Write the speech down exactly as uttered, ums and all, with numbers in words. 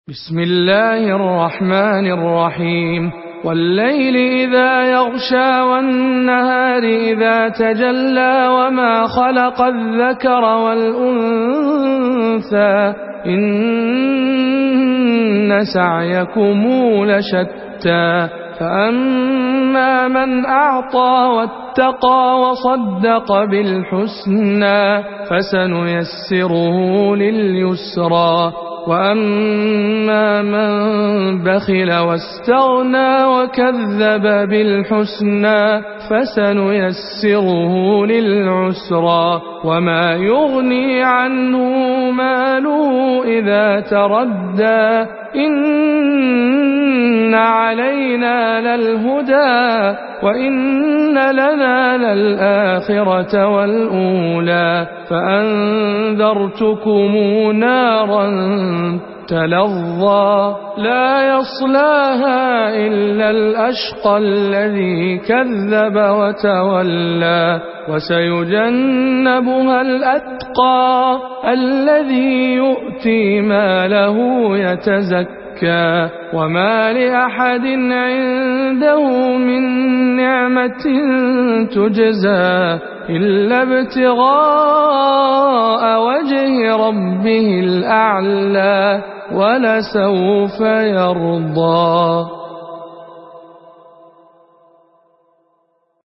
بسم الله الرحمن الرحيم والليل إذا يغشى والنهار إذا تجلى وما خلق الذكر والأنثى إن سعيكم لشتى فأما من أعطى واتقى وصدق بالحسنى فسنيسره لليسرى وأما من بخل واستغنى وكذب بالحسنى فسنيسره للعسرى وما يغني عنه ماله إذا تردى إن علينا للهدى وإن لنا للآخرة والأولى فأنذرتكم نارا تلظى لا يصلاها إلا الأشقى الذي كذب وتولى وسيجنبها الأتقى الذي يؤتي ماله يتزكى وما لأحد عنده من نعمة تجزى إلا ابتغاء وجه ربه الأعلى ولسوف يرضى.